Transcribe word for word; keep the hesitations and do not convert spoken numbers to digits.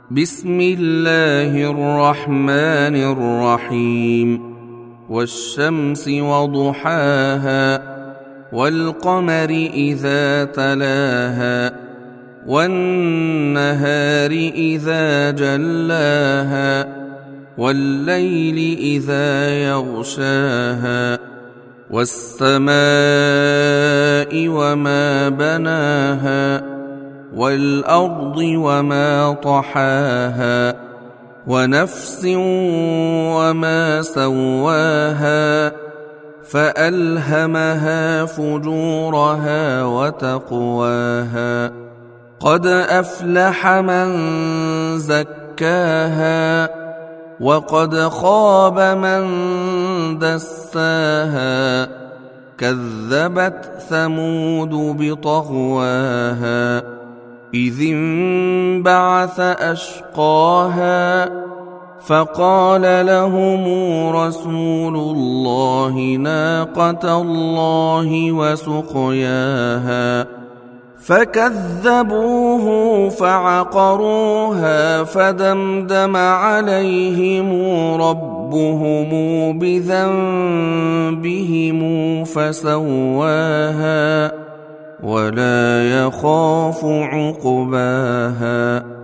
بسم الله الرحمن الرحيم والشمس وضحاها والقمر إذا تلاها والنهار إذا جلاها والليل إذا يغشاها والسماء وما بناها والأرض وما طحاها ونفس وما سواها فألهمها فجورها وتقواها قد أفلح من زكاها وقد خاب من دساها كذبت ثمود بطغواها إذ انبعث أشقاها فقال لهم رسول الله ناقة الله وسقياها فكذبوه فعقروها فدمدم عليهم ربهم بذنبهم فسواها ولا يخاف عقباها